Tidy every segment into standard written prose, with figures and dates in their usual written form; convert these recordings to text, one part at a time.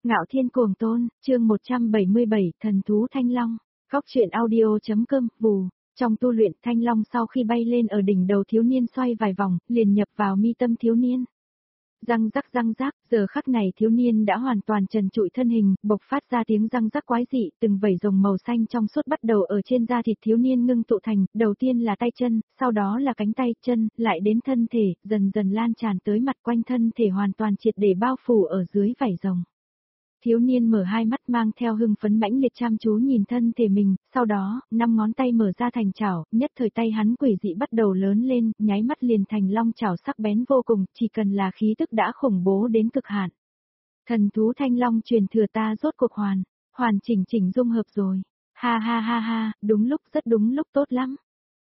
Ngạo Thiên Cuồng Tôn, chương 177, Thần Thú Thanh Long, Góc truyện audio.com, vù. Trong tu luyện, Thanh Long sau khi bay lên ở đỉnh đầu thiếu niên xoay vài vòng, liền nhập vào mi tâm thiếu niên. Răng rắc, giờ khắc này thiếu niên đã hoàn toàn trần trụi thân hình, bộc phát ra tiếng răng rắc quái dị, từng vảy rồng màu xanh trong suốt bắt đầu ở trên da thịt thiếu niên ngưng tụ thành, đầu tiên là tay chân, sau đó là cánh tay, chân, lại đến thân thể, dần dần lan tràn tới mặt quanh thân thể hoàn toàn triệt để bao phủ ở dưới vảy rồng. Thiếu niên mở hai mắt mang theo hưng phấn mãnh liệt chăm chú nhìn thân thể mình, sau đó, 5 ngón tay mở ra thành chảo, nhất thời tay hắn quỷ dị bắt đầu lớn lên, nháy mắt liền thành long chảo sắc bén vô cùng, chỉ cần là khí tức đã khủng bố đến cực hạn. Thần thú thanh long truyền thừa ta rốt cuộc hoàn chỉnh dung hợp rồi. Ha ha ha ha, rất đúng lúc tốt lắm.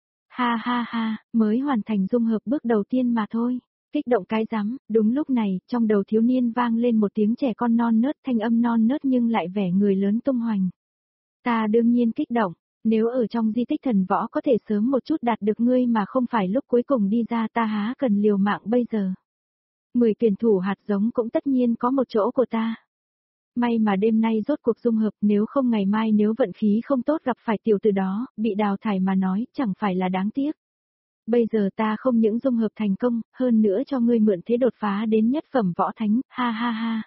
Ha ha ha, mới hoàn thành dung hợp bước đầu tiên mà thôi. Kích động cái rắm, đúng lúc này, trong đầu thiếu niên vang lên một tiếng trẻ con non nớt, thanh âm non nớt nhưng lại vẻ người lớn tung hoành. Ta đương nhiên kích động, nếu ở trong di tích thần võ có thể sớm một chút đạt được ngươi mà không phải lúc cuối cùng đi ra ta há cần liều mạng bây giờ. 10 tuyển thủ hạt giống cũng tất nhiên có một chỗ của ta. May mà đêm nay rốt cuộc dung hợp, nếu không ngày mai nếu vận khí không tốt gặp phải tiểu tử đó, bị đào thải mà nói, chẳng phải là đáng tiếc. Bây giờ ta không những dung hợp thành công, hơn nữa cho ngươi mượn thế đột phá đến nhất phẩm võ thánh, ha ha ha.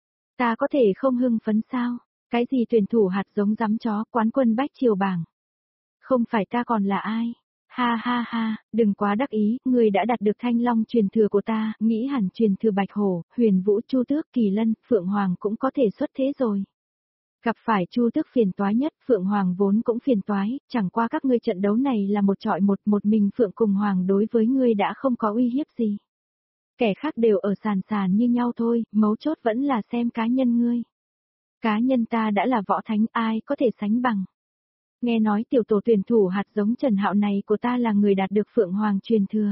Ta có thể không hưng phấn sao? Cái gì tuyển thủ hạt giống rắm chó, quán quân bách triều bảng? Không phải ta còn là ai? Ha ha ha, đừng quá đắc ý, ngươi đã đạt được thanh long truyền thừa của ta, nghĩ hẳn truyền thừa Bạch Hổ, Huyền Vũ, Chu Tước, Kỳ Lân, Phượng Hoàng cũng có thể xuất thế rồi. Gặp phải Chu Tước phiền toái nhất, Phượng Hoàng vốn cũng phiền toái, chẳng qua các ngươi trận đấu này là một chọi một mình Phượng cùng Hoàng đối với ngươi đã không có uy hiếp gì. Kẻ khác đều ở sàn như nhau thôi, mấu chốt vẫn là xem cá nhân ngươi. Cá nhân ta đã là võ thánh, ai có thể sánh bằng. Nghe nói tiểu tổ tuyển thủ hạt giống Trần Hạo này của ta là người đạt được Phượng Hoàng truyền thừa.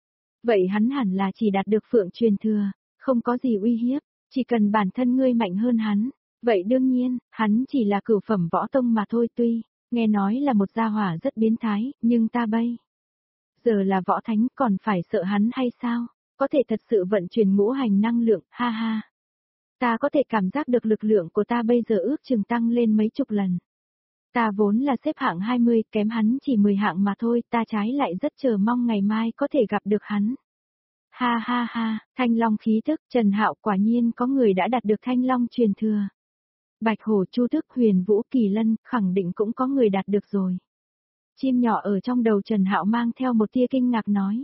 Vậy hắn hẳn là chỉ đạt được Phượng truyền thừa, không có gì uy hiếp, chỉ cần bản thân ngươi mạnh hơn hắn. Vậy đương nhiên, hắn chỉ là cửu phẩm võ tông mà thôi tuy, nghe nói là một gia hỏa rất biến thái, nhưng ta bây giờ là võ thánh còn phải sợ hắn hay sao? Có thể thật sự vận chuyển ngũ hành năng lượng, ha ha. Ta có thể cảm giác được lực lượng của ta bây giờ ước chừng tăng lên mấy chục lần. Ta vốn là xếp hạng 20, kém hắn chỉ 10 hạng mà thôi, ta trái lại rất chờ mong ngày mai có thể gặp được hắn. Ha ha ha, thanh long khí tức, Trần Hạo quả nhiên có người đã đạt được thanh long truyền thừa. Bạch Hổ, Chu Tước, Huyền Vũ, Kỳ Lân, khẳng định cũng có người đạt được rồi. Chim nhỏ ở trong đầu Trần Hạo mang theo một tia kinh ngạc nói.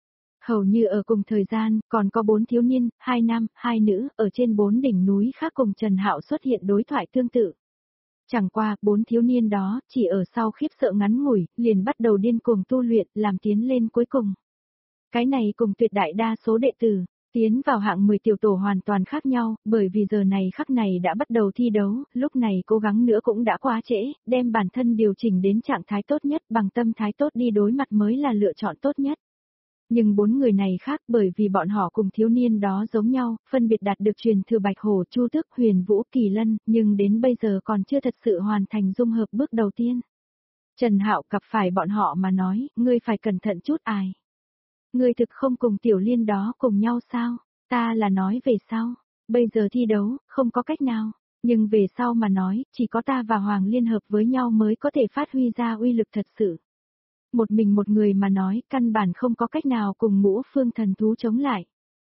Hầu như ở cùng thời gian, còn có 4 thiếu niên, 2 nam, 2 nữ, ở trên 4 đỉnh núi khác cùng Trần Hạo xuất hiện đối thoại tương tự. Chẳng qua, 4 thiếu niên đó, chỉ ở sau khiếp sợ ngắn ngủi, liền bắt đầu điên cuồng tu luyện, làm tiến lên cuối cùng. Cái này cùng tuyệt đại đa số đệ tử, tiến vào hạng 10 tiểu tổ hoàn toàn khác nhau, bởi vì giờ này khắc này đã bắt đầu thi đấu, lúc này cố gắng nữa cũng đã quá trễ, đem bản thân điều chỉnh đến trạng thái tốt nhất, bằng tâm thái tốt đi đối mặt mới là lựa chọn tốt nhất. Nhưng 4 người này khác bởi vì bọn họ cùng thiếu niên đó giống nhau, phân biệt đạt được truyền thừa Bạch Hổ, Chu Tước, Huyền Vũ, Kỳ Lân, nhưng đến bây giờ còn chưa thật sự hoàn thành dung hợp bước đầu tiên. Trần Hạo gặp phải bọn họ mà nói, ngươi phải cẩn thận chút ai. Ngươi thực không cùng tiểu liên đó cùng nhau sao? Ta là nói về sau. Bây giờ thi đấu, không có cách nào. Nhưng về sau mà nói, chỉ có ta và Hoàng liên hợp với nhau mới có thể phát huy ra uy lực thật sự. Một mình một người mà nói, căn bản không có cách nào cùng ngũ phương thần thú chống lại.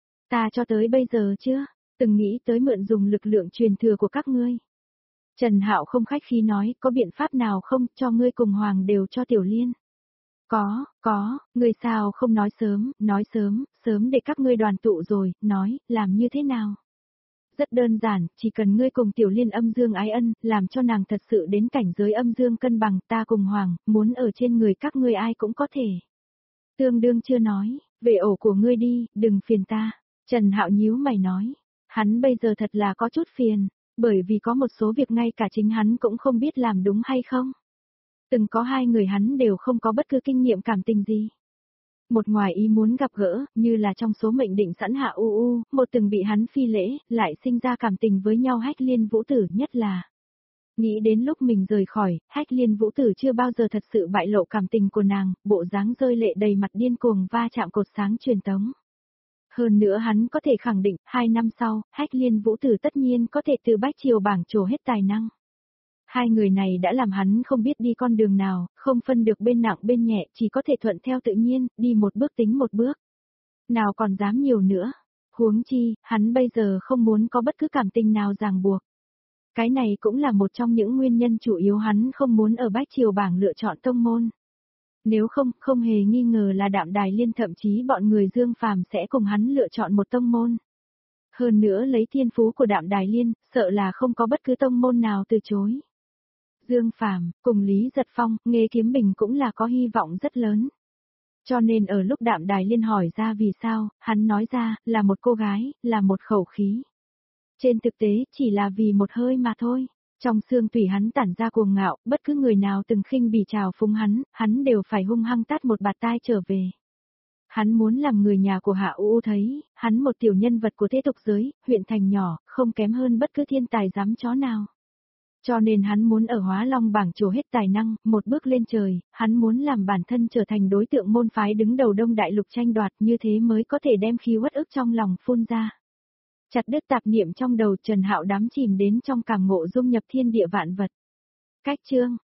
Ta cho tới bây giờ chưa, từng nghĩ tới mượn dùng lực lượng truyền thừa của các ngươi. Trần Hạo không khách khí nói, có biện pháp nào không, cho ngươi cùng Hoàng đều cho tiểu liên. Có, ngươi sao không nói sớm để các ngươi đoàn tụ rồi, nói, làm như thế nào? Rất đơn giản, chỉ cần ngươi cùng tiểu liên âm dương ái ân, làm cho nàng thật sự đến cảnh giới âm dương cân bằng, ta cùng Hoàng, muốn ở trên người các ngươi ai cũng có thể. Tương đương chưa nói, về ổ của ngươi đi, đừng phiền ta. Trần Hạo nhíu mày nói, hắn bây giờ thật là có chút phiền, bởi vì có một số việc ngay cả chính hắn cũng không biết làm đúng hay không. Từng có 2 người hắn đều không có bất cứ kinh nghiệm cảm tình gì. Một ngoài ý muốn gặp gỡ, như là trong số mệnh định sẵn hạ một từng bị hắn phi lễ, lại sinh ra cảm tình với nhau Hách Liên Vũ Tử nhất là. Nghĩ đến lúc mình rời khỏi, Hách Liên Vũ Tử chưa bao giờ thật sự bại lộ cảm tình của nàng, bộ dáng rơi lệ đầy mặt điên cuồng va chạm cột sáng truyền tống. Hơn nữa hắn có thể khẳng định, 2 năm sau, Hách Liên Vũ Tử tất nhiên có thể từ bách triều bảng trổ hết tài năng. Hai người này đã làm hắn không biết đi con đường nào, không phân được bên nặng bên nhẹ, chỉ có thể thuận theo tự nhiên, đi một bước tính một bước. Nào còn dám nhiều nữa. Huống chi, hắn bây giờ không muốn có bất cứ cảm tình nào ràng buộc. Cái này cũng là một trong những nguyên nhân chủ yếu hắn không muốn ở bách triều bảng lựa chọn tông môn. Nếu không, không hề nghi ngờ là Đạm Đài Liên thậm chí bọn người Dương Phàm sẽ cùng hắn lựa chọn một tông môn. Hơn nữa lấy thiên phú của Đạm Đài Liên, sợ là không có bất cứ tông môn nào từ chối. Dương Phàm cùng Lý Giật Phong, Nghê Kiếm Bình cũng là có hy vọng rất lớn. Cho nên ở lúc Đạm Đài Liên hỏi ra vì sao, hắn nói ra, là một cô gái, là một khẩu khí. Trên thực tế, chỉ là vì một hơi mà thôi. Trong xương tủy hắn tản ra cuồng ngạo, bất cứ người nào từng khinh bỉ trào phúng hắn đều phải hung hăng tát một bạt tai trở về. Hắn muốn làm người nhà của Hạ U thấy, hắn một tiểu nhân vật của thế tục giới, huyện thành nhỏ, không kém hơn bất cứ thiên tài dám chó nào. Cho nên hắn muốn ở Hóa Long bảng trổ hết tài năng, một bước lên trời, hắn muốn làm bản thân trở thành đối tượng môn phái đứng đầu Đông Đại Lục tranh đoạt, như thế mới có thể đem khí uất ức trong lòng phun ra. Chặt đứt tạp niệm trong đầu, Trần Hạo đắm chìm đến trong cảm ngộ dung nhập thiên địa vạn vật. Cách chương